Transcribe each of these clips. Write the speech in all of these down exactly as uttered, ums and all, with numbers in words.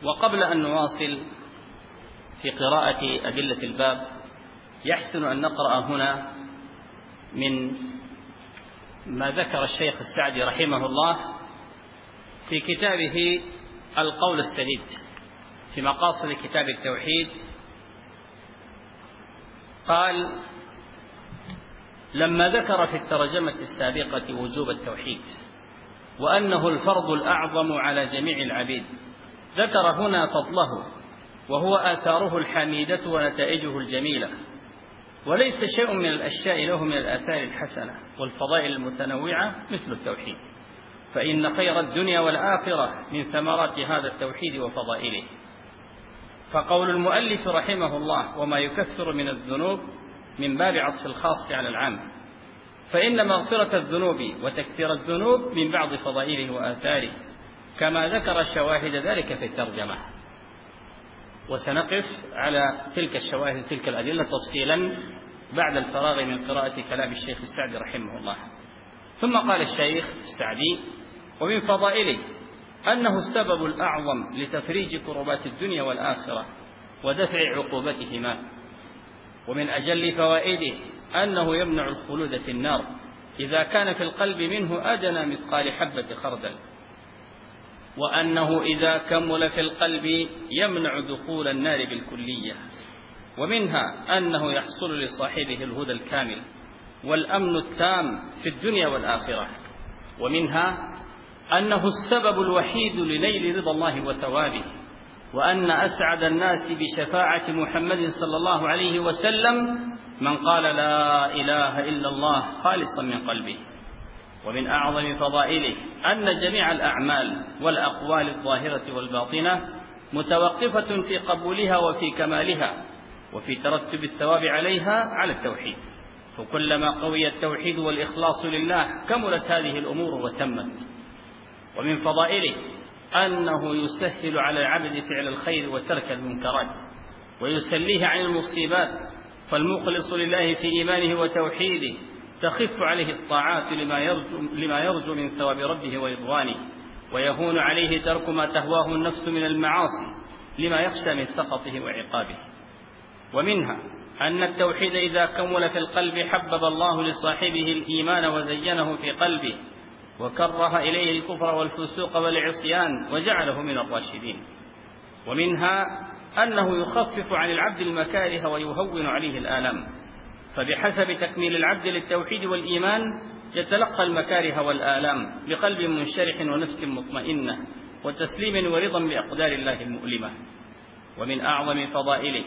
وقبل أن نواصل في قراءة أدلة الباب يحسن أن نقرأ هنا من ما ذكر الشيخ السعدي رحمه الله في كتابه القول السديد في مقاصد كتاب التوحيد. قال: لما ذكر في الترجمة السابقة وجوب التوحيد وأنه الفرض الأعظم على جميع العبيد، ذكر هنا فضله وهو آثاره الحميدة ونتائجه الجميلة، وليس شيء من الأشياء له من الآثار الحسنة والفضائل المتنوعة مثل التوحيد، فإن خير الدنيا والآخرة من ثمرات هذا التوحيد وفضائله. فقول المؤلف رحمه الله: وما يكفر من الذنوب، من باب عطف الخاص على العام، فإن مغفرة الذنوب وتكفير الذنوب من بعض فضائله وآثاره، كما ذكر شواهد ذلك في الترجمة. وسنقف على تلك الشواهد تلك الأدلة تفصيلا بعد الفراغ من قراءة كلام الشيخ السعدي رحمه الله. ثم قال الشيخ السعدي: ومن فضائله أنه السبب الأعظم لتفريج كربات الدنيا والآخرة ودفع عقوبتهما. ومن أجل فوائده أنه يمنع الخلود في النار إذا كان في القلب منه أدنى مثقال حبة خردل، وأنه إذا كمل في القلب يمنع دخول النار بالكلية. ومنها أنه يحصل لصاحبه الهدى الكامل والأمن التام في الدنيا والآخرة. ومنها أنه السبب الوحيد لنيل رضا الله وثوابه، وأن أسعد الناس بشفاعة محمد صلى الله عليه وسلم من قال لا إله إلا الله خالصا من قلبه. ومن أعظم فضائله أن جميع الأعمال والأقوال الظاهرة والباطنة متوقفة في قبولها وفي كمالها وفي ترتب الثواب عليها على التوحيد، فكلما قوي التوحيد والإخلاص لله كملت هذه الأمور وتمت. ومن فضائله أنه يسهل على العبد فعل الخير وترك المنكرات ويسليه عن المصيبات، فالمخلص لله في إيمانه وتوحيده تخف عليه الطاعات لما يرجو, لما يرجو من ثواب ربه ورضوانه، ويهون عليه ترك ما تهواه النفس من المعاصي لما يخشى من سخطه وعقابه. ومنها أن التوحيد إذا كمل في القلب حبب الله لصاحبه الإيمان وزينه في قلبه وكره إليه الكفر والفسوق والعصيان وجعله من الراشدين. ومنها أنه يخفف عن العبد المكاره ويهون عليه الآلام، فبحسب تكميل العبد للتوحيد والإيمان يتلقى المكاره والآلام بقلب منشرح ونفس مطمئنة وتسليم ورضا بأقدار الله المؤلمة. ومن أعظم فضائله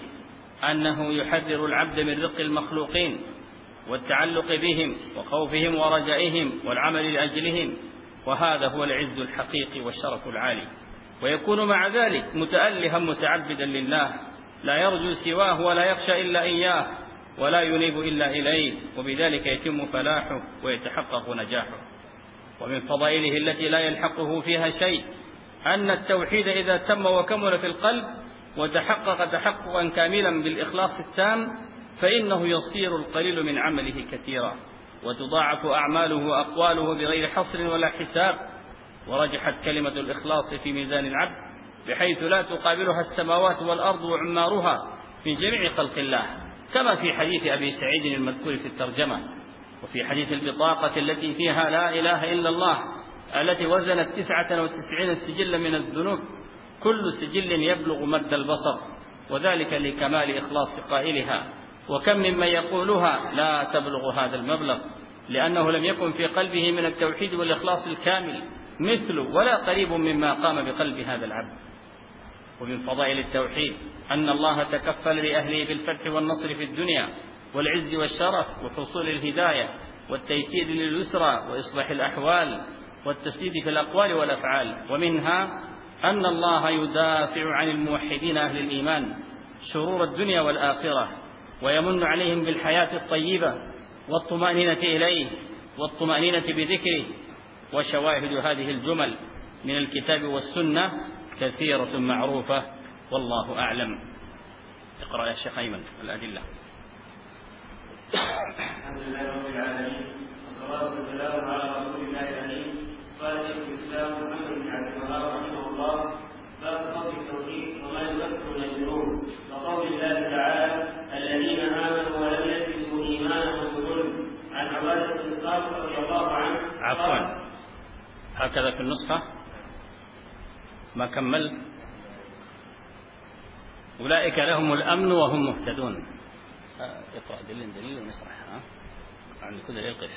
أنه يحذر العبد من رق المخلوقين والتعلق بهم وخوفهم ورجائهم والعمل لأجلهم، وهذا هو العز الحقيقي والشرف العالي. ويكون مع ذلك متألها متعبدا لله لا يرجو سواه ولا يخشى إلا إياه ولا ينيب إلا إليه، وبذلك يتم فلاحه ويتحقق نجاحه. ومن فضائله التي لا يلحقه فيها شيء أن التوحيد إذا تم وكمل في القلب وتحقق تحققا كاملا بالإخلاص التام فإنه يصير القليل من عمله كثيرا، وتضاعف أعماله وأقواله بغير حصر ولا حساب. ورجحت كلمة الإخلاص في ميزان العبد بحيث لا تقابلها السماوات والأرض وعمارها من جميع خلق الله، كما في حديث أبي سعيد المذكور في الترجمة، وفي حديث البطاقة التي فيها لا إله إلا الله التي وزنت تسعة وتسعين سجلا من الذنوب، كل سجل يبلغ مد البصر، وذلك لكمال إخلاص قائلها. وكم ممن يقولها لا تبلغ هذا المبلغ، لأنه لم يكن في قلبه من التوحيد والإخلاص الكامل مثل ولا قريب مما قام بقلب هذا العبد. ومن فضائل التوحيد أن الله تكفل لأهله بالفتح والنصر في الدنيا والعز والشرف وحصول الهداية والتيسير لليسرى وإصلاح الأحوال والتسديد في الأقوال والأفعال. ومنها أن الله يدافع عن الموحدين أهل الإيمان شرور الدنيا والآخرة ويمن عليهم بالحياة الطيبة والطمأنينة إليه والطمأنينة بذكره. وشواهد هذه الجمل من الكتاب والسنة كثيرة معروفة، والله أعلم. اقرأ يا شيخ أيمن الأدلة. الحمد لله رب العالمين، والصلاة والسلام على رسول الله الأمين. قال شيخ الإسلام محمد بن عبد الوهاب رحمه الله: باب فضل التوحيد هكذا في النسخة ما كملت. أولئك لهم الأمن وهم مهتدون. اقرأ دليل دليل ونشرح عن كل يقف.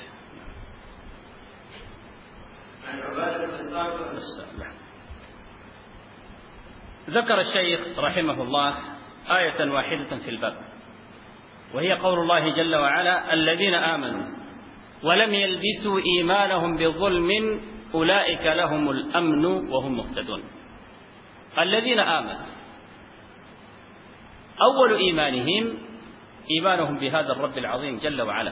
عن عبادة بن الصامت. ذكر الشيخ رحمه الله آية واحدة في الباب، وهي قول الله جل وعلا: الذين آمنوا ولم يلبسوا إيمانهم بظلم أولئك لهم الأمن وهم مهتدون. الذين آمنوا أول إيمانهم إيمانهم بهذا الرب العظيم جل وعلا،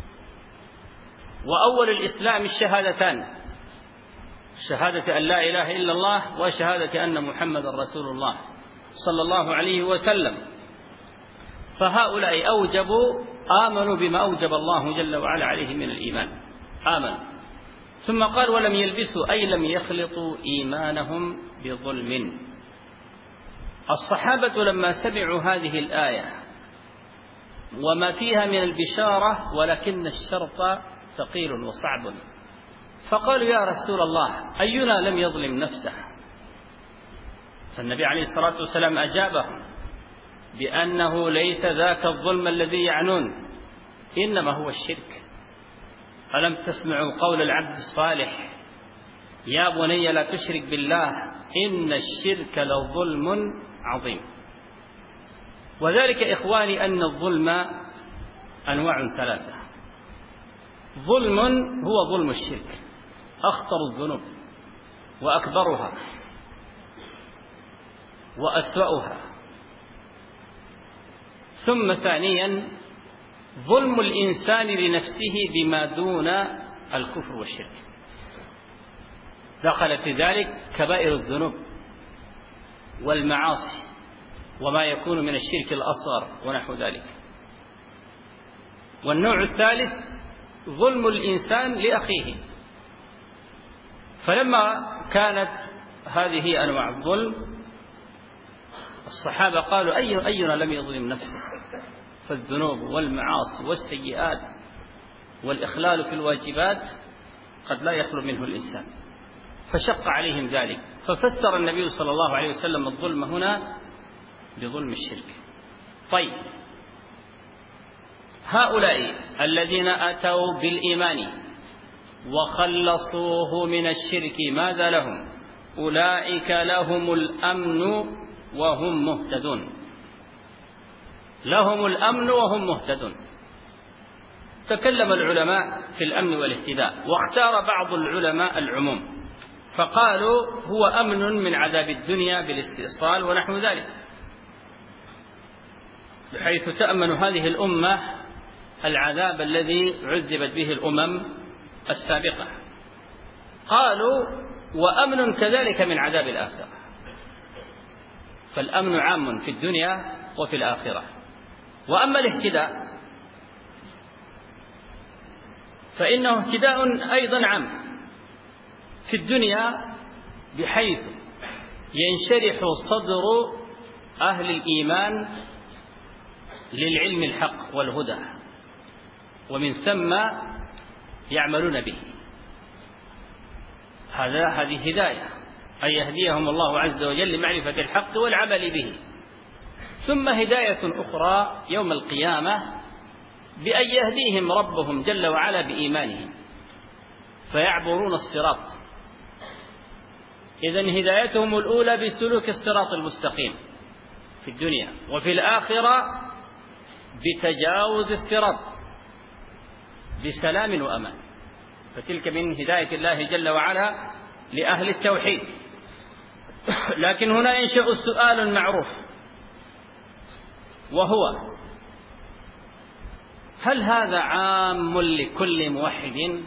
وأول الإسلام الشهادتان، شهادة أن لا إله إلا الله وشهادة أن محمد رسول الله صلى الله عليه وسلم. فهؤلاء أوجبوا آمنوا بما أوجب الله جل وعلا عليه من الإيمان، آمنوا. ثم قال: ولم يلبسوا، أي لم يخلطوا إيمانهم بظلم. الصحابة لما سمعوا هذه الآية وما فيها من البشارة ولكن الشرط ثقيل وصعب، فقالوا: يا رسول الله، أينا لم يظلم نفسه؟ فالنبي عليه الصلاة والسلام أجابهم بأنه ليس ذاك الظلم الذي يعنون، إنما هو الشرك. ألم تسمعوا قول العبد الصالح: يا بني لا تشرك بالله إن الشرك لظلم عظيم. وذلك إخواني أن الظلم أنواع ثلاثة. ظلم هو ظلم الشرك، أخطر الذنوب وأكبرها وأسوأها. ثم ثانيا ظلم الإنسان لنفسه بما دون الكفر والشرك، دخل في ذلك كبائر الذنوب والمعاصي وما يكون من الشرك الأصغر ونحو ذلك. والنوع الثالث ظلم الإنسان لأخيه. فلما كانت هذه أنواع الظلم الصحابة قالوا: أي أينا لم يظلم نفسه؟ فالذنوب والمعاصي والسيئات والإخلال في الواجبات قد لا يخلو منه الإنسان، فشق عليهم ذلك. ففسر النبي صلى الله عليه وسلم الظلم هنا بظلم الشرك. طيب، هؤلاء الذين أتوا بالإيمان وخلصوه من الشرك ماذا لهم؟ أولئك لهم الأمن وهم مهتدون. لهم الأمن وهم مهتدون. تكلم العلماء في الأمن والاهتداء، واختار بعض العلماء العموم فقالوا: هو أمن من عذاب الدنيا بالاستئصال ونحو ذلك، بحيث تأمن هذه الأمة العذاب الذي عذبت به الأمم السابقة. قالوا: وأمن كذلك من عذاب الآخرة. فالأمن عام في الدنيا وفي الآخرة. وأما الاهتداء فإنه اهتداء أيضا عام في الدنيا، بحيث ينشرح صدر أهل الإيمان للعلم الحق والهدى، ومن ثم يعملون به. هذا هذه هداية، أن يهديهم الله عز وجل لمعرفة الحق والعمل به. ثم هداية أخرى يوم القيامة بأن يهديهم ربهم جل وعلا بإيمانهم فيعبرون الصراط. إذن هدايتهم الأولى بسلوك الصراط المستقيم في الدنيا، وفي الآخرة بتجاوز الصراط بسلام وأمان. فتلك من هداية الله جل وعلا لأهل التوحيد. لكن هنا ينشأ السؤال المعروف، وهو: هل هذا عام لكل موحد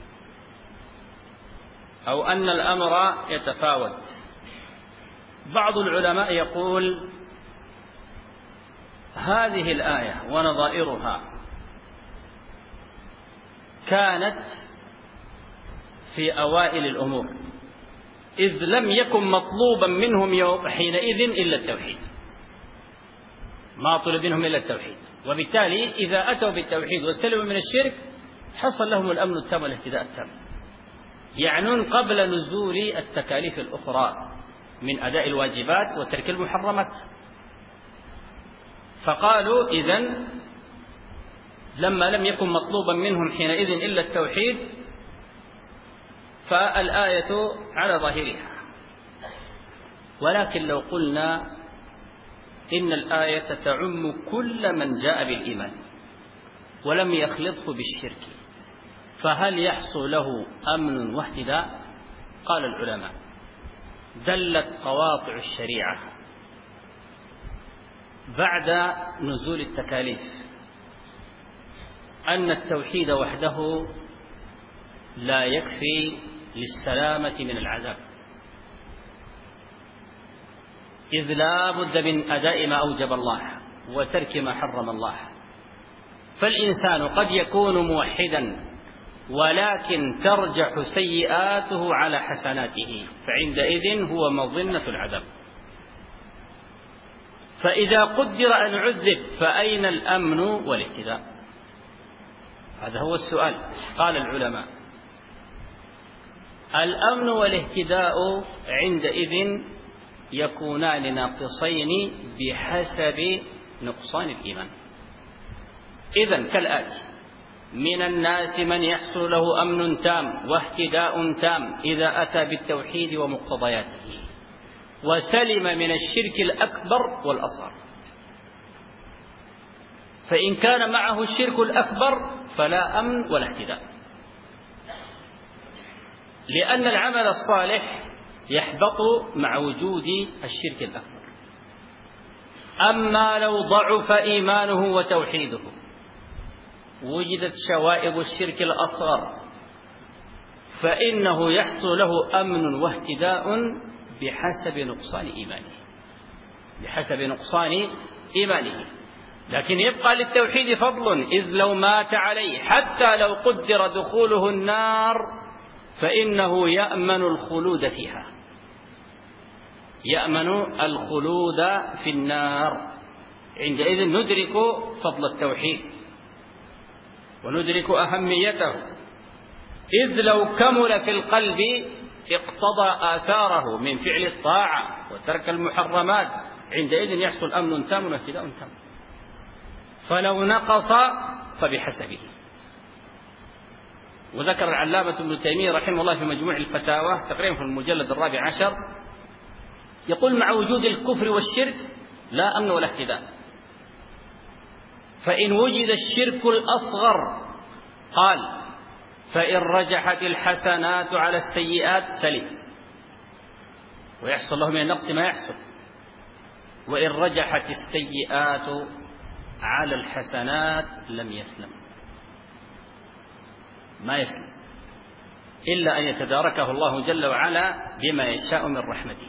أو أن الأمر يتفاوت؟ بعض العلماء يقول: هذه الآية ونظائرها كانت في أوائل الأمور، إذ لم يكن مطلوبا منهم حينئذ إلا التوحيد، ما طلب منهم إلا التوحيد. وبالتالي إذا أتوا بالتوحيد واستلموا من الشرك حصل لهم الأمن التام والاهتداء التام. يعنون قبل نزول التكاليف الأخرى من أداء الواجبات وترك المحرمات. فقالوا إذن لما لم يكن مطلوبا منهم حينئذ إلا التوحيد فالآية على ظاهرها. ولكن لو قلنا إن الآية تعم كل من جاء بالإيمان ولم يخلطه بالشرك فهل يحصل له أمن واهتداء؟ قال العلماء دلت قواطع الشريعة بعد نزول التكاليف أن التوحيد وحده لا يكفي للسلامة من العذاب، إذ لا بد من أداء ما أوجب الله وترك ما حرم الله. فالإنسان قد يكون موحدا ولكن ترجح سيئاته على حسناته، فعندئذ هو مظنة العذاب. فإذا قدر أن عذب فأين الأمن والاهتداء؟ هذا هو السؤال. قال العلماء الأمن والاهتداء عندئذ يكونان ناقصين بحسب نقصان الإيمان. إذن كالآتي: من الناس من يحصل له أمن تام واهتداء تام إذا أتى بالتوحيد ومقتضياته وسلم من الشرك الأكبر والأصغر. فإن كان معه الشرك الأكبر فلا أمن ولا اهتداء، لأن العمل الصالح يحبط مع وجود الشرك الأكبر. أما لو ضعف إيمانه وتوحيده وجدت شوائب الشرك الأصغر فإنه يحصل له أمن واهتداء بحسب نقصان إيمانه بحسب نقصان إيمانه لكن يبقى للتوحيد فضل، إذ لو مات عليه حتى لو قدر دخوله النار فإنه يأمن الخلود فيها يأمن الخلود في النار. عندئذ ندرك فضل التوحيد وندرك أهميته، إذ لو كمل في القلب اقتضى آثاره من فعل الطاعة وترك المحرمات، عندئذ يحصل أمن تام واهتداء تام. فلو نقص فبحسبه. وذكر العلامة ابن تيمية رحمه الله في مجموع الفتاوى تقريبا في المجلد الرابع عشر يقول: مع وجود الكفر والشرك لا أمن ولا اهتداء. فإن وجد الشرك الأصغر قال: فإن رجحت الحسنات على السيئات سلم ويحصل له من النقص ما يحصل، وإن رجحت السيئات على الحسنات لم يسلم ما يسلم إلا أن يتداركه الله جل وعلا بما يشاء من رحمته.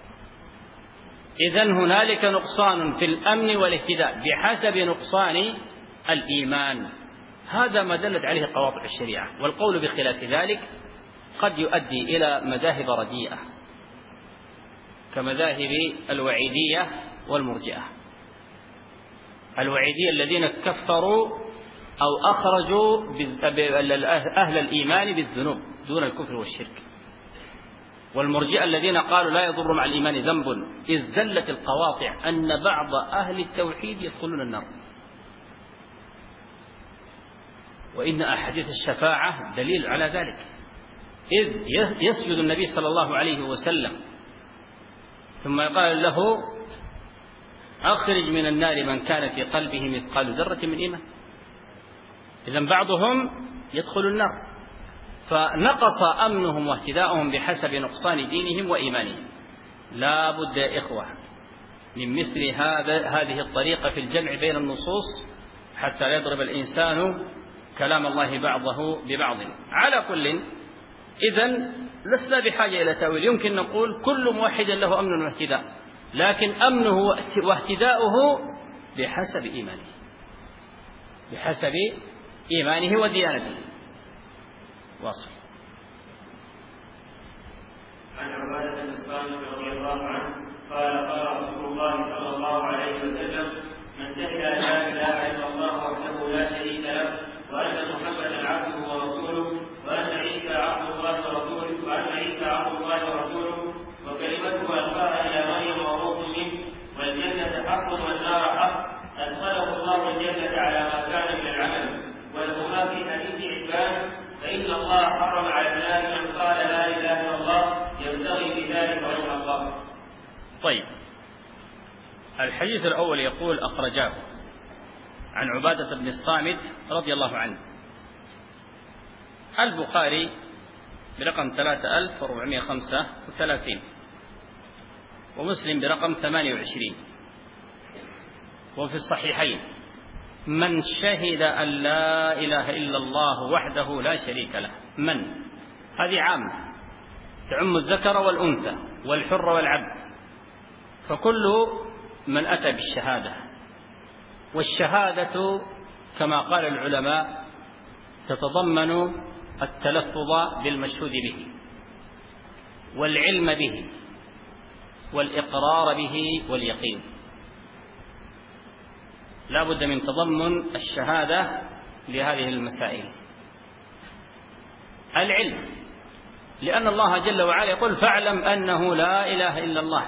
إذن هنالك نقصان في الأمن والاهتداء بحسب نقصان الإيمان. هذا ما دلت عليه قواطع الشريعة، والقول بخلاف ذلك قد يؤدي إلى مذاهب رديئة كمذاهب الوعيدية والمرجئة. الوعيدية الذين كفروا أو أخرجوا أهل الإيمان بالذنوب دون الكفر والشرك، والمرجئة الذين قالوا لا يضر مع الإيمان ذنب، إذ دلت القواطع أن بعض أهل التوحيد يدخلون النار. وإن أحاديث الشفاعة دليل على ذلك، إذ يسجد النبي صلى الله عليه وسلم ثم يقال له: أخرج من النار من كان في قلبه مثقال ذرة من إيمان. إذن بعضهم يدخل النار، فنقص أمنهم واهتداؤهم بحسب نقصان دينهم وإيمانهم. لا بد يا إخوة من مثل هذا هذه الطريقة في الجمع بين النصوص حتى لا يضرب الإنسان كلام الله بعضه ببعض. على كل، إذن لسنا بحاجة إلى تأويل. يمكن نقول كل موحد له أمن واهتداء، لكن أمنه واهتداؤه بحسب إيمانه بحسب إيمانه وديانته. واصل. عن عبادة بن الصامت رضي الله عنه قال: قال رسول الله صلى الله عليه وسلم: من شهد أن لا إله إلا الله وحده لا شريك له وأن محمدا عبده ورسوله وأن عيسى عبد الله ورسوله فإن الله حرم على الناس من قال لا إله إلا الله يبتغي بذلك وجه الله. طيب، الحديث الأول يقول أخرجاه عن عبادة بن الصامت رضي الله عنه، البخاري برقم ثلاثة آلاف وأربعمائة وخمسة وثلاثين ومسلم برقم ثمانية وعشرين، وفي الصحيحين: من شهد أن لا إله إلا الله وحده لا شريك له. من هذه عامة تعم الذكر والأنثى والحر والعبد، فكل من أتى بالشهادة. والشهادة كما قال العلماء تتضمن التلفظ بالمشهود به والعلم به والإقرار به واليقين. لا بد من تضمن الشهادة لهذه المسائل. العلم، لأن الله جل وعلا يقول: فاعلم أنه لا إله إلا الله.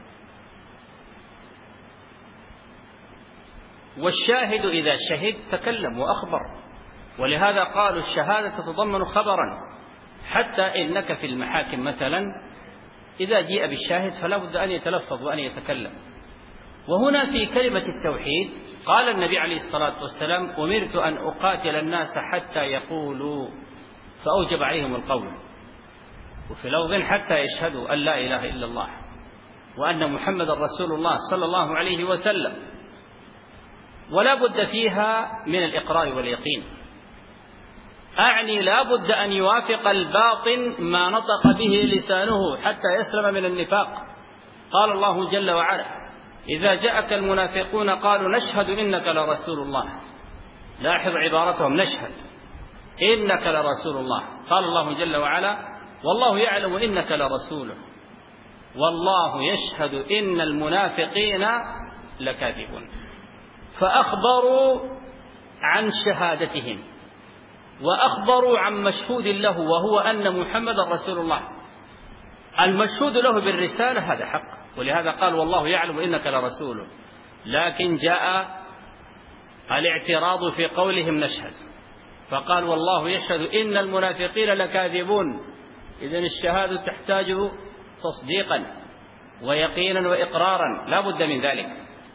والشاهد إذا شهد تكلم وأخبر، ولهذا قالوا الشهادة تتضمن خبرا، حتى إنك في المحاكم مثلا إذا جيء بالشاهد فلا بد أن يتلفظ وأن يتكلم. وهنا في كلمة التوحيد قال النبي عليه الصلاة والسلام: أمرت أن أقاتل الناس حتى يقولوا، فأوجب عليهم القول. وفي لفظ: حتى يشهدوا أن لا إله إلا الله وأن محمد رسول الله صلى الله عليه وسلم. ولا بد فيها من الإقرار واليقين، أعني لا بد أن يوافق الباطن ما نطق به لسانه حتى يسلم من النفاق. قال الله جل وعلا: إذا جاءك المنافقون قالوا نشهد إنك لرسول الله. لاحظ عبارتهم: نشهد إنك لرسول الله. قال الله جل وعلا: والله يعلم إنك لرسوله والله يشهد إن المنافقين لكاذبون. فأخبروا عن شهادتهم وأخبروا عن مشهود له، وهو أن محمد رسول الله. المشهود له بالرسالة هذا حق، ولهذا قال: والله يعلم إنك لرسوله. لكن جاء الاعتراض في قولهم نشهد، فقال: والله يشهد إن المنافقين لكاذبون. إذن الشهادة تحتاج تصديقا ويقينا وإقرارا، لا بد من ذلك.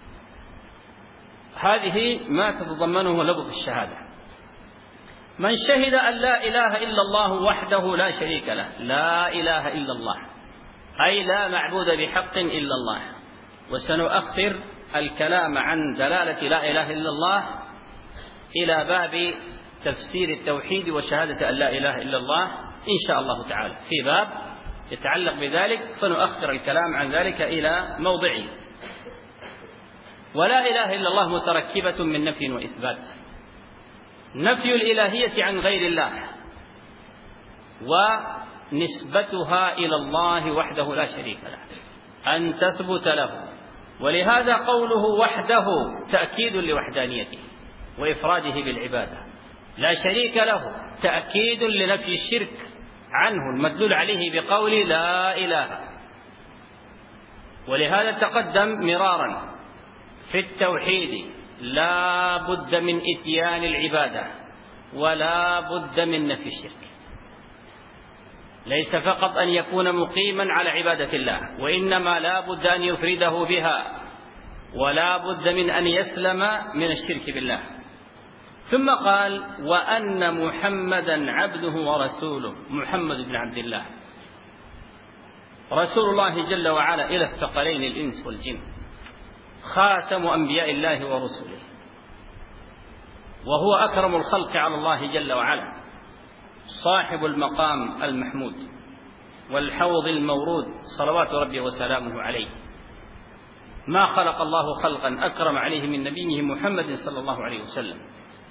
هذه ما تتضمنه لفظ الشهادة. من شهد أن لا إله إلا الله وحده لا شريك له. لا إله إلا الله أي لا معبود بحق إلا الله. وسنؤخر الكلام عن دلالة لا إله إلا الله إلى باب تفسير التوحيد وشهادة أن لا إله إلا الله إن شاء الله تعالى، في باب يتعلق بذلك، فنؤخر الكلام عن ذلك إلى موضعه. ولا إله إلا الله متركبة من نفي وإثبات. نفي الإلهية عن غير الله ونسبتها إلى الله وحده لا شريك له، أن تثبت له. ولهذا قوله وحده تأكيد لوحدانيته وإفراده بالعبادة. لا شريك له تأكيد لنفي الشرك عنه المدلول عليه بقول لا إله. ولهذا تقدم مرارا في التوحيد: لا بد من إتيان العبادة ولا بد من نفي الشرك. ليس فقط أن يكون مقيما على عبادة الله، وإنما لا بد أن يفرده بها، ولا بد من أن يسلم من الشرك بالله. ثم قال: وأن محمدا عبده ورسوله. محمد بن عبد الله رسول الله جل وعلا إلى الثقلين الإنس والجن، خاتم أنبياء الله ورسله، وهو أكرم الخلق على الله جل وعلا، صاحب المقام المحمود والحوض المورود صلوات ربي وسلامه عليه. ما خلق الله خلقا أكرم عليه من نبيه محمد صلى الله عليه وسلم.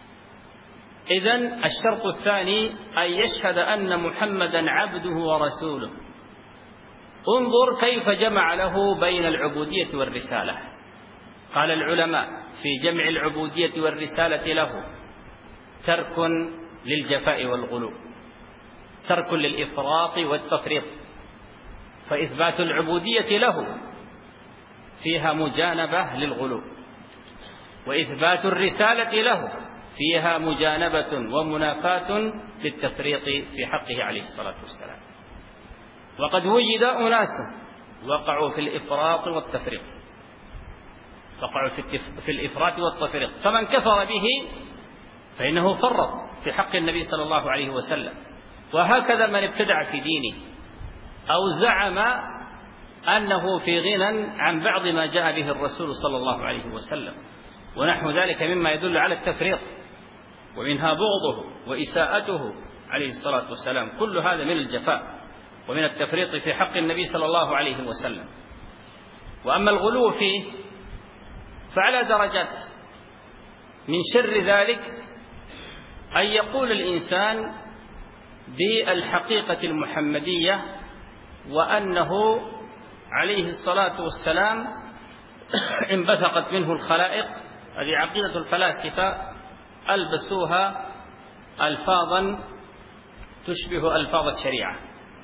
إذن الشرط الثاني أن يشهد أن محمدا عبده ورسوله. انظر كيف جمع له بين العبودية والرسالة. قال العلماء في جمع العبودية والرسالة له: ترك للجفاء والغلو، ترك للإفراط والتفريط. فإثبات العبودية له فيها مجانبة للغلو، وإثبات الرسالة له فيها مجانبة ومنافاة للتفريط في حقه عليه الصلاة والسلام. وقد وجد أناس وقعوا في الإفراط والتفريط، وقعوا في الإفراط والتفريط، فمن كفر به فإنه فرط في حق النبي صلى الله عليه وسلم. وهكذا من ابتدع في دينه أو زعم أنه في غنى عن بعض ما جاء به الرسول صلى الله عليه وسلم ونحو ذلك مما يدل على التفريط، ومنها بغضه وإساءته عليه الصلاة والسلام. كل هذا من الجفاء ومن التفريط في حق النبي صلى الله عليه وسلم. وأما الغلو فيه فعلى درجات. من شر ذلك أن يقول الإنسان بالحقيقة المحمدية وأنه عليه الصلاة والسلام انبثقت منه الخلائق. هذه عقيدة الفلاسفة، ألبسوها ألفاظا تشبه ألفاظ الشريعة.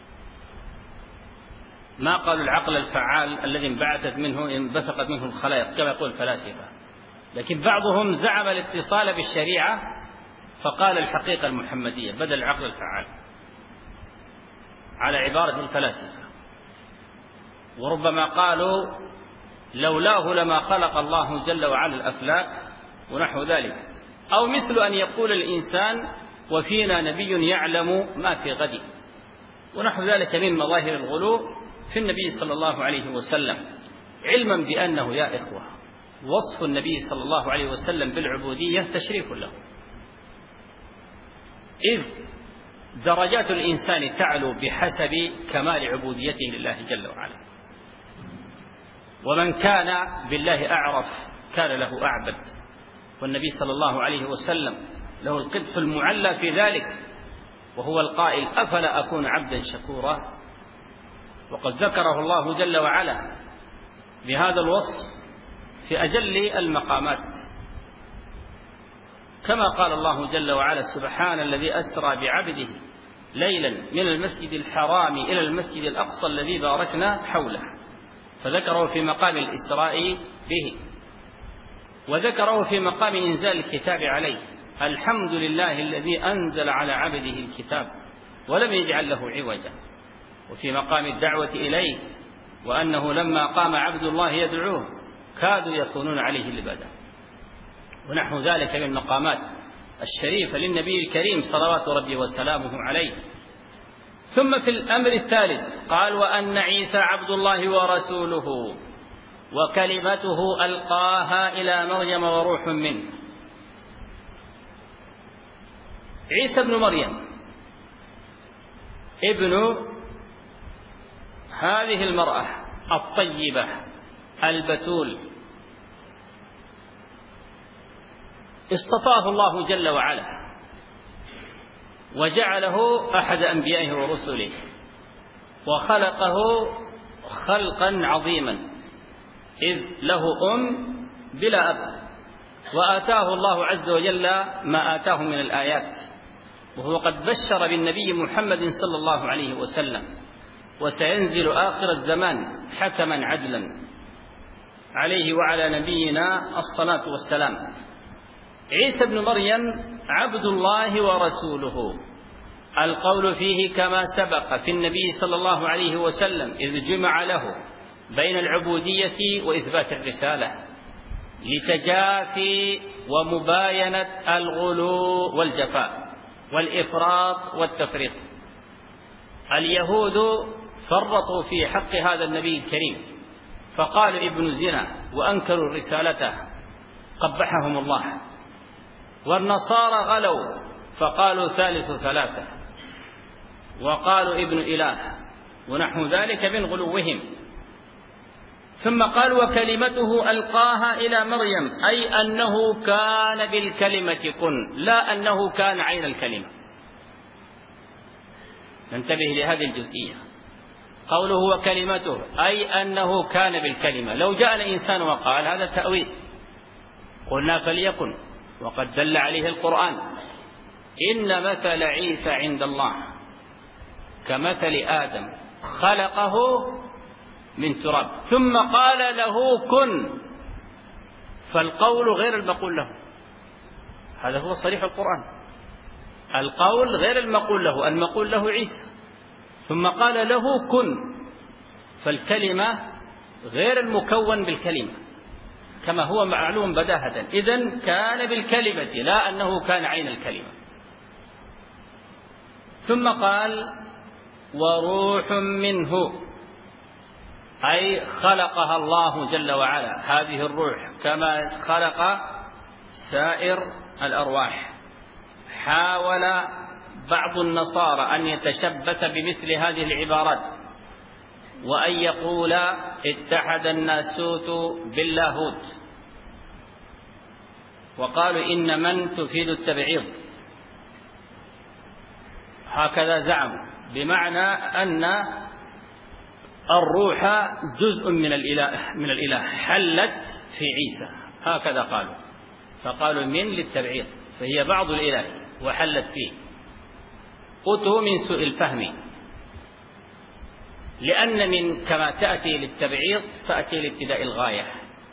ما قالوا العقل الفعال الذي انبعثت منه انبثقت منه الخلائق كما يقول الفلاسفة، لكن بعضهم زعم الاتصال بالشريعة فقال الحقيقة المحمدية بدل العقل الفعال على عبارة الفلاسفة. وربما قالوا لولاه لما خلق الله جل وعلا الأفلاك ونحو ذلك. أو مثل أن يقول الإنسان وفينا نبي يعلم ما في غد ونحو ذلك من مظاهر الغلو في النبي صلى الله عليه وسلم، علما بأنه يا إخوة وصف النبي صلى الله عليه وسلم بالعبودية تشريف له، إذ درجات الإنسان تعلو بحسب كمال عبوديته لله جل وعلا. ومن كان بالله أعرف كان له أعبد، والنبي صلى الله عليه وسلم له القدح المعلى في ذلك، وهو القائل أفلا أكون عبدا شكورا. وقد ذكره الله جل وعلا بهذا الوصف في أجل المقامات، كما قال الله جل وعلا سبحان الذي أسرى بعبده ليلا من المسجد الحرام إلى المسجد الأقصى الذي باركنا حوله، فذكره في مقام الإسراء به، وذكره في مقام إنزال الكتاب عليه الحمد لله الذي أنزل على عبده الكتاب ولم يجعل له عوجا، وفي مقام الدعوة إليه وأنه لما قام عبد الله يدعوه كادوا يكونون عليه لبدا، ونحو ذلك من المقامات الشريفة للنبي الكريم صلوات ربي وسلامه عليه. ثم في الأمر الثالث قال وأن عيسى عبد الله ورسوله وكلمته ألقاها إلى مريم وروح منه. عيسى بن مريم ابن هذه المرأة الطيبة البتول اصطفاه الله جل وعلا وجعله أحد أنبيائه ورسله، وخلقه خلقا عظيما، إذ له أم بلا أب، وآتاه الله عز وجل ما آتاه من الآيات، وهو قد بشر بالنبي محمد صلى الله عليه وسلم وسينزل آخر الزمان حكما عدلا عليه وعلى نبينا الصلاة والسلام. عيسى بن مريم عبد الله ورسوله، القول فيه كما سبق في النبي صلى الله عليه وسلم إذ جمع له بين العبودية وإثبات الرسالة لتجافي ومباينة الغلو والجفاء والإفراط والتفريط. اليهود فرطوا في حق هذا النبي الكريم فقالوا ابن زنا وأنكروا رسالته قبحهم الله، والنصارى غلوا فقالوا ثالث ثلاثة وقالوا ابن إله ونحو ذلك من غلوهم. ثم قال وكلمته ألقاها إلى مريم، أي أنه كان بالكلمة كن، لا أنه كان عين الكلمة. ننتبه لهذه الجزئية. قوله وكلمته أي أنه كان بالكلمة. لو جاء الإنسان وقال هذا تأويل قلنا فليكن، وقد دل عليه القرآن إن مثل عيسى عند الله كمثل آدم خلقه من تراب ثم قال له كن، فالقول غير المقول له. هذا هو صريح القرآن. القول غير المقول له، المقول له عيسى، ثم قال له كن، فالكلمة غير المكون بالكلمة كما هو معلوم بداهة. إذن كان بالكلمة لا أنه كان عين الكلمة. ثم قال وروح منه، أي خلقها الله جل وعلا هذه الروح كما خلق سائر الأرواح. حاول بعض النصارى أن يتشبث بمثل هذه العبارات وأن يقول اتحد الناسوت باللاهوت، وقالوا إن من تفيد التبعيض، هكذا زعموا، بمعنى أن الروح جزء من الإله من الإله حلت في عيسى، هكذا قالوا، فقالوا من للتبعيض، فهي بعض الإله وحلت فيه. أتوا من سوء الفهم، لأن من كما تأتي للتبعيض تأتي لابتداء الغاية،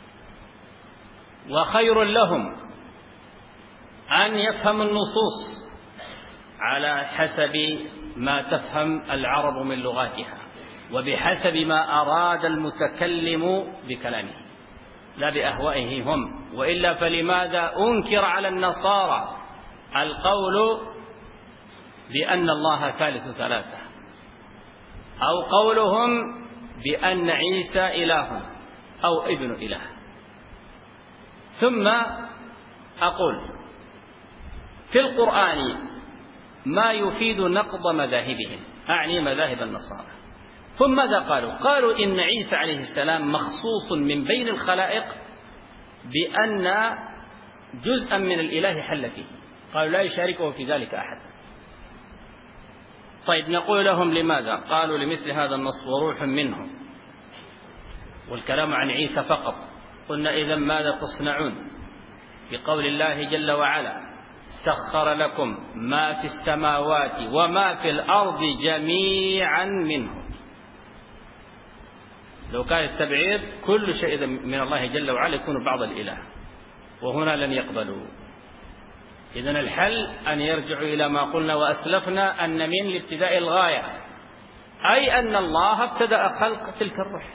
وخير لهم أن يفهموا النصوص على حسب ما تفهم العرب من لغاتها وبحسب ما أراد المتكلم بكلامه لا بأهوائه هم. وإلا فلماذا أنكر على النصارى القول بأن الله ثالث ثلاثة، أو قولهم بأن عيسى إله أو ابن إله؟ ثم أقول في القرآن ما يفيد نقض مذاهبهم، أعني مذاهب النصارى. ثم ماذا قالوا؟ قالوا إن عيسى عليه السلام مخصوص من بين الخلائق بأن جزءا من الإله حل فيه، قالوا لا يشاركه في ذلك أحد. طيب نقول لهم لماذا؟ قالوا لمثل هذا النص وروح منه والكلام عن عيسى فقط. قلنا إذن ماذا تصنعون بقول الله جل وعلا سخر لكم ما في السماوات وما في الأرض جميعا منه؟ لو كان التبعيض كل شيء من الله جل وعلا يكون بعض الإله، وهنا لن يقبلوا. إذن الحل أن يرجعوا إلى ما قلنا وأسلفنا أن من لابتداء الغاية، أي أن الله ابتدأ خلق تلك الروح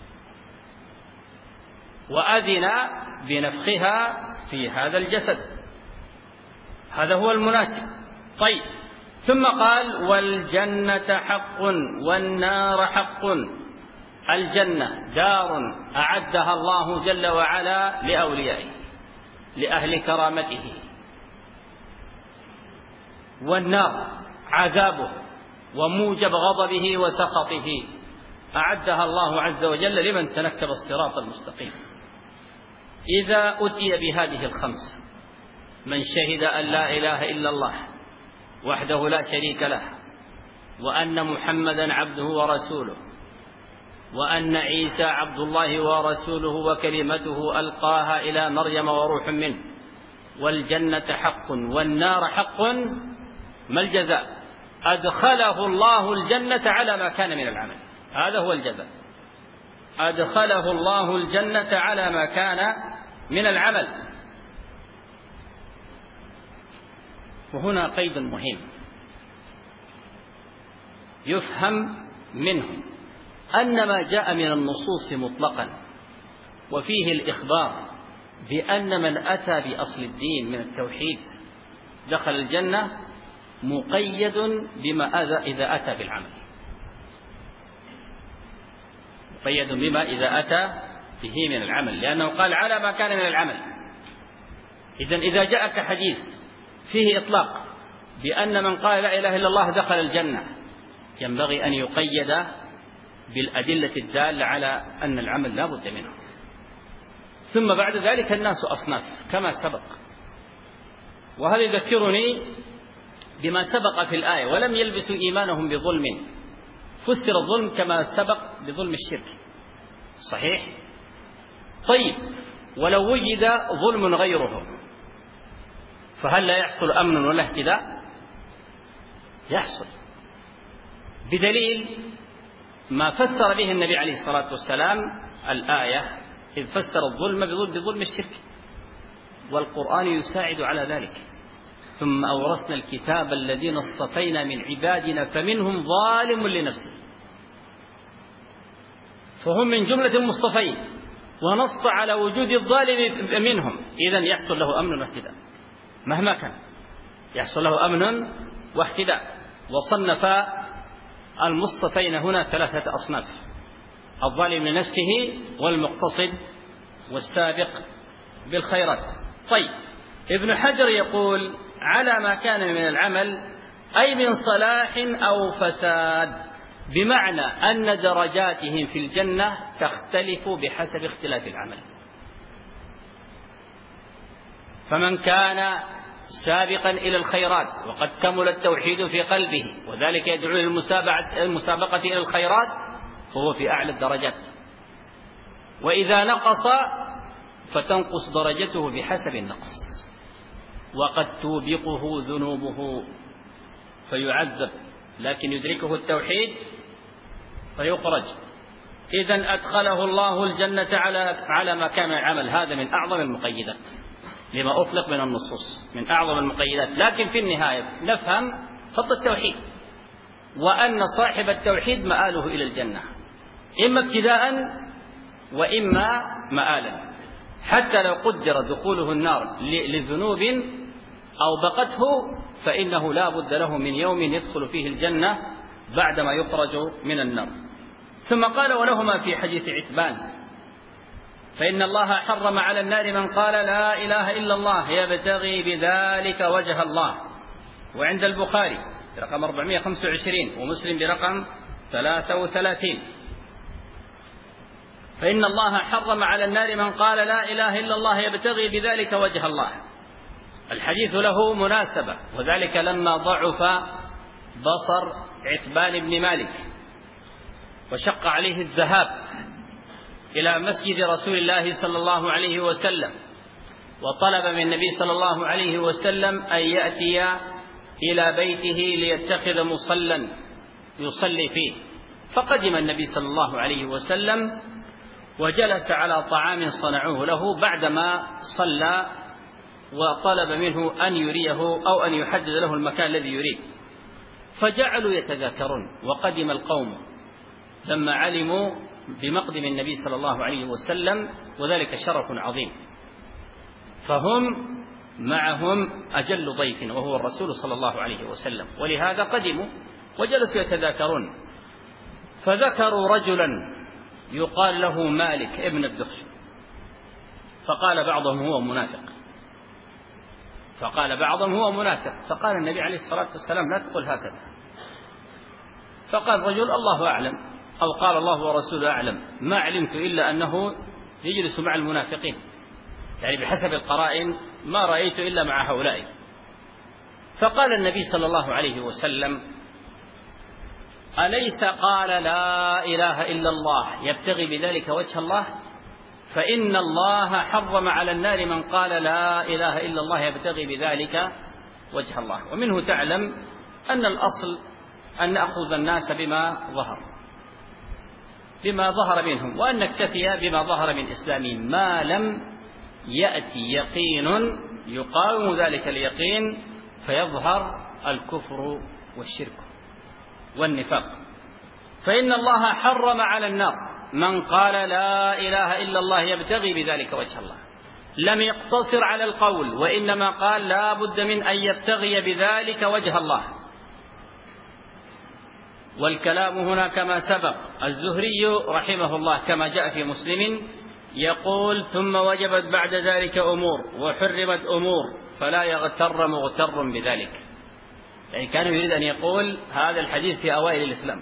وأذن بنفخها في هذا الجسد، هذا هو المناسب. طيب ثم قال والجنة حق والنار حق. الجنة دار أعدها الله جل وعلا لأوليائه لأهل كرامته، والنار عذابه وموجب غضبه وسخطه أعدها الله عز وجل لمن تنكب الصراط المستقيم. إذا أتي بهذه الخمس، من شهد أن لا إله إلا الله وحده لا شريك له، وأن محمدا عبده ورسوله، وأن عيسى عبد الله ورسوله وكلمته ألقاها إلى مريم وروح منه، والجنة حق والنار حق، ما الجزاء؟ أدخله الله الجنة على ما كان من العمل، هذا هو الجزاء. أدخله الله الجنة على ما كان من العمل. وهنا قيد مهم يفهم منه أن ما جاء من النصوص مطلقا وفيه الإخبار بأن من أتى بأصل الدين من التوحيد دخل الجنة مقيد بما إذا أتى بالعمل، مقيد بما إذا أتى به من العمل، لأنه قال على ما كان من العمل. إذن إذا جاءك حديث فيه إطلاق بأن من قال لا إله إلا الله دخل الجنة، ينبغي أن يقيد بالأدلة الدالة على أن العمل لا بد منه. ثم بعد ذلك الناس أصناف كما سبق، وهذا يذكرني بما سبق في الآية ولم يلبسوا إيمانهم بظلم. فسر الظلم كما سبق بظلم الشرك، صحيح؟ طيب ولو وجد ظلم غيره فهل لا يحصل أمن ولا اهتداء؟ يحصل، بدليل ما فسر به النبي عليه الصلاة والسلام الآية إذ فسر الظلم بظلم الشرك. والقرآن يساعد على ذلك. ثم أورثنا الكتاب الذين اصطفينا من عبادنا فمنهم ظالم لنفسه، فهم من جملة المصطفين، ونص على وجود الظالم منهم، إذن يحصل له أمن واهتداء مهما كان، يحصل له أمن واهتداء. وصنف المصطفين هنا ثلاثة أصناف: الظالم لنفسه والمقتصد والسابق بالخيرات. طيب، ابن حجر يقول على ما كان من العمل، أي من صلاح أو فساد، بمعنى أن درجاتهم في الجنة تختلف بحسب اختلاف العمل. فمن كان سابقا إلى الخيرات وقد كمل التوحيد في قلبه وذلك يدعو للمسابقة إلى الخيرات فهو في أعلى الدرجات، وإذا نقص فتنقص درجته بحسب النقص، وقد توبقه ذنوبه فيعذب، لكن يدركه التوحيد فيخرج. إذن أدخله الله الجنة على على ما كان العمل. هذا من أعظم المقيدات لما أطلق من النصوص، من أعظم المقيدات. لكن في النهاية نفهم فضل التوحيد، وأن صاحب التوحيد مآله إلى الجنة، إما ابتداء وإما مآلا، حتى لو قدر دخوله النار لذنوب أو بقته فإنه لا بد له من يوم يدخل فيه الجنة بعدما يخرج من النار. ثم قال: ولهما في حديث عتبان: فإن الله حرم على النار من قال لا إله إلا الله يبتغي بذلك وجه الله. وعند البخاري برقم أربعمائة وخمسة وعشرين ومسلم برقم ثلاثة وثلاثين: فإن الله حرم على النار من قال لا إله إلا الله يبتغي بذلك وجه الله. الحديث له مناسبة، وذلك لما ضعف بصر عتبان بن مالك وشق عليه الذهاب إلى مسجد رسول الله صلى الله عليه وسلم، وطلب من النبي صلى الله عليه وسلم أن يأتي إلى بيته ليتخذ مصلى يصلي فيه. فقدم النبي صلى الله عليه وسلم وجلس على طعام صنعوه له بعدما صلى، وطلب منه أن يريه أو أن يحدد له المكان الذي يريد. فجعلوا يتذاكرون، وقدم القوم لما علموا بمقدم النبي صلى الله عليه وسلم، وذلك شرف عظيم، فهم معهم أجل ضيف وهو الرسول صلى الله عليه وسلم، ولهذا قدموا وجلسوا يتذاكرون. فذكروا رجلا يقال له مالك ابن الدخشي، فقال بعضهم هو منافق، فقال بعضهم هو منافق فقال النبي عليه الصلاة والسلام: لا تقل هكذا. فقال رجل: الله أعلم، أو قال الله ورسوله أعلم، ما علمت إلا أنه يجلس مع المنافقين، يعني بحسب القرائن ما رأيت إلا مع هؤلاء. فقال النبي صلى الله عليه وسلم: أليس قال لا إله إلا الله يبتغي بذلك وجه الله؟ فإن الله حرم على النار من قال لا إله إلا الله يبتغي بذلك وجه الله. ومنه تعلم أن الأصل أن نأخذ الناس بما ظهر بما ظهر منهم، وأن نكتفي بما ظهر من إسلامهم، ما لم يأتي يقين يقاوم ذلك اليقين فيظهر الكفر والشرك والنفاق. فإن الله حرم على النار من قال لا إله إلا الله يبتغي بذلك وجه الله. لم يقتصر على القول، وإنما قال لا بد من أن يبتغي بذلك وجه الله. والكلام هنا كما سبق، الزهري رحمه الله كما جاء في مسلم يقول: ثم وجبت بعد ذلك أمور وحرمت أمور فلا يغتر مغتر بذلك. يعني كان يريد أن يقول هذا الحديث في أوائل الإسلام،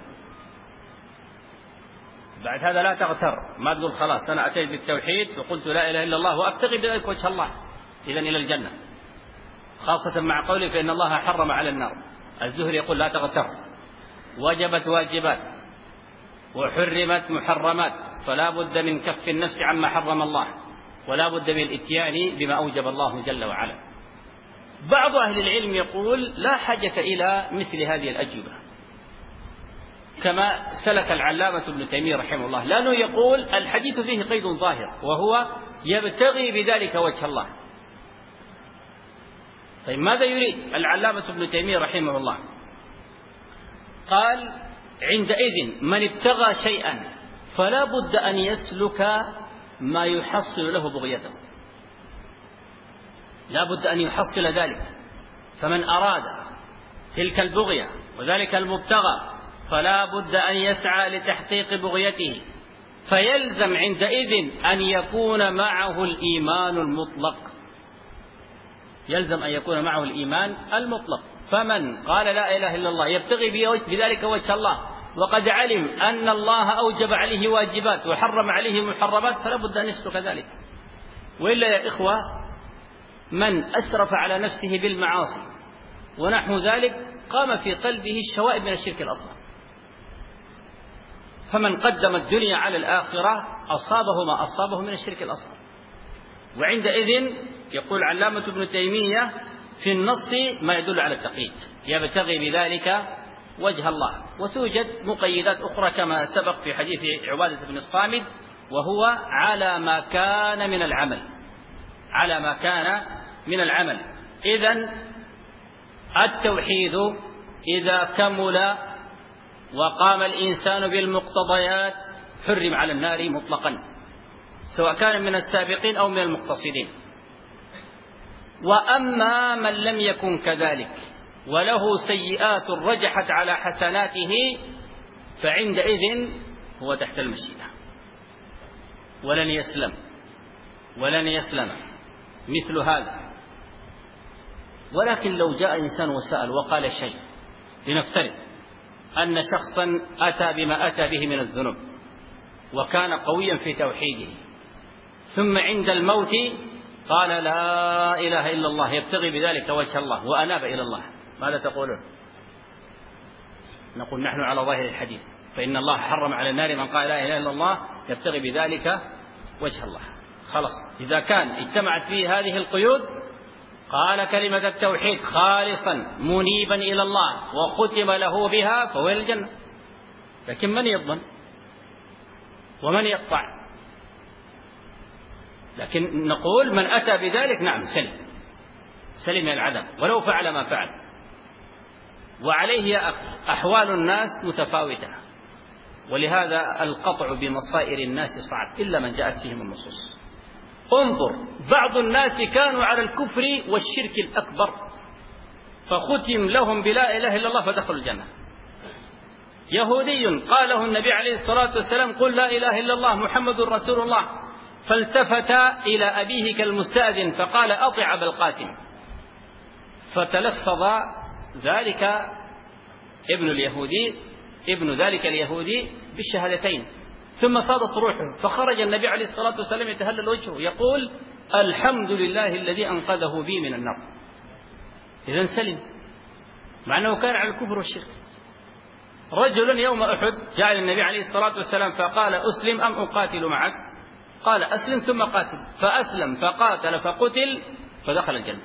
بعد هذا لا تغتر، ما تقول خلاص أنا أتيت بالتوحيد وقلت لا إله إلا الله وأبتغي بذلك وجه الله إذن إلى الجنة، خاصة مع قوله فإن الله حرم على النار. الزهري يقول لا تغتر، وجبت واجبات وحرمت محرمات، فلا بد من كف النفس عما حرم الله، ولا بد من الاتيان بما أوجب الله جل وعلا. بعض أهل العلم يقول لا حاجة إلى مثل هذه الأجوبة، كما سلك العلامة ابن تيمية رحمه الله، لأنه يقول الحديث فيه قيد ظاهر وهو يبتغي بذلك وجه الله، طيب ماذا يريد العلامة ابن تيمية رحمه الله؟ قال عندئذ من ابتغى شيئا فلا بد أن يسلك ما يحصل له بغيته، لا بد أن يحصل ذلك. فمن أراد تلك البغية وذلك المبتغى فلا بد أن يسعى لتحقيق بغيته، فيلزم عندئذ أن يكون معه الإيمان المطلق، يلزم أن يكون معه الإيمان المطلق. فمن قال لا إله إلا الله يبتغي بذلك وجه الله وقد علم أن الله أوجب عليه واجبات وحرم عليه محرمات فلا بد أن يسلك ذلك. وإلا يا إخوة من أسرف على نفسه بالمعاصي ونحو ذلك قام في قلبه الشوائب من الشرك الأصغر. فمن قدم الدنيا على الآخرة أصابه ما أصابه من الشرك الأصغر. وعندئذ يقول علامة ابن تيمية في النص ما يدل على التقييد، يبتغي بذلك وجه الله. وتوجد مقيدات أخرى كما سبق في حديث عبادة بن الصامت، وهو على ما كان من العمل، على ما كان من العمل. إذن التوحيد إذا كمل وقام الإنسان بالمقتضيات حرم على النار مطلقا، سواء كان من السابقين أو من المقتصدين. وأما من لم يكن كذلك وله سيئات رجحت على حسناته فعندئذ هو تحت المشيئة ولن يسلم ولن يسلم مثل هذا. ولكن لو جاء إنسان وسأل وقال شيء، لنفترض أن شخصا أتى بما أتى به من الذنوب وكان قويا في توحيده، ثم عند الموت قال لا إله إلا الله يبتغي بذلك وجه الله وأناب إلى الله، ماذا تقولون؟ نقول نحن على ظاهر الحديث، فإن الله حرم على النار من قال لا إله إلا الله يبتغي بذلك وجه الله. خلاص، إذا كان اجتمعت فيه هذه القيود قال كلمة التوحيد خالصا منيبا إلى الله وختم له بها فهو إلى الجنة. لكن من يضمن ومن يقطع؟ لكن نقول من أتى بذلك نعم سلم سلم من العذاب ولو فعل ما فعل. وعليه أحوال الناس متفاوتة، ولهذا القطع بمصائر الناس صعب إلا من جاءت فيهم النصوص. انظر، بعض الناس كانوا على الكفر والشرك الأكبر فختم لهم بلا إله إلا الله فدخلوا الجنة. يهودي قاله النبي عليه الصلاة والسلام قل لا إله إلا الله محمد رسول الله، فالتفت إلى أبيه كالمستأذن فقال أطع أبا القاسم، فتلفظ ذلك ابن اليهودي ابن ذلك اليهودي بالشهادتين، ثم فاضت روحه فخرج النبي عليه الصلاة والسلام يتهلل وجهه يقول الحمد لله الذي أنقذه بي من النار. إذن سلم، مع أنه كان على الكفر والشرك. رجل يوم أحد جاء النبي عليه الصلاة والسلام فقال أسلم أم أقاتل معك؟ قال أسلم ثم قاتل، فأسلم فقاتل فقتل فدخل الجنة.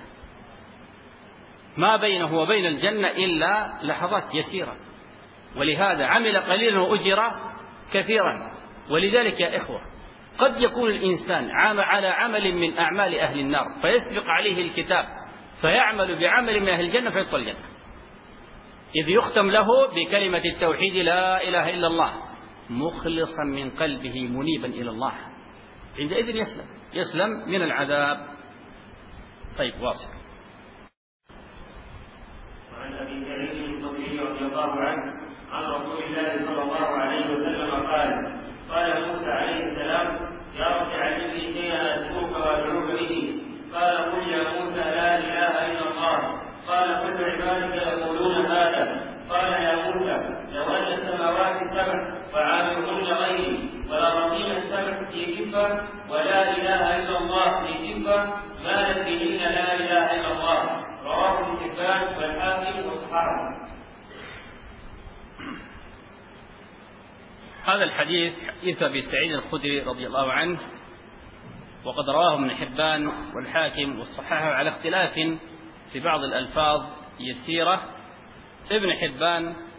ما بينه وبين الجنة إلا لحظات يسيرة، ولهذا عمل قليلا وأجر كثيرا. ولذلك يا إخوة قد يكون الإنسان على عمل من أعمال أهل النار فيسبق عليه الكتاب فيعمل بعمل من أهل الجنة فيدخل الجنة، إذ يختم له بكلمة التوحيد لا إله إلا الله مخلصا من قلبه منيبا إلى الله، عندئذ يسلم يسلم من العذاب. طيب واصل. وعن أبي سعيد الخدري رضي الله عنه عن رسول الله صلى الله عليه وسلم قال قال موسى عليه السلام يا رب علمني شيئا أذكرك وأدعوك به. قال قل يا موسى لا إله إلا الله. قال كل عبادك يقولون هذا. قال يا موسى لو أن السماوات السبع وعامرهن غيري والأراضين السبع في كفة ولا إله إلا الله في كفة ما لكهن لا إله إلا الله. رواه ابن حبان والحاكم وصححه. هذا الحديث حديث أبي سعيد الخدري رضي الله عنه، وقد رواه ابن حبان والحاكم وصححه على اختلاف في بعض الألفاظ يسيرة. ابن حبان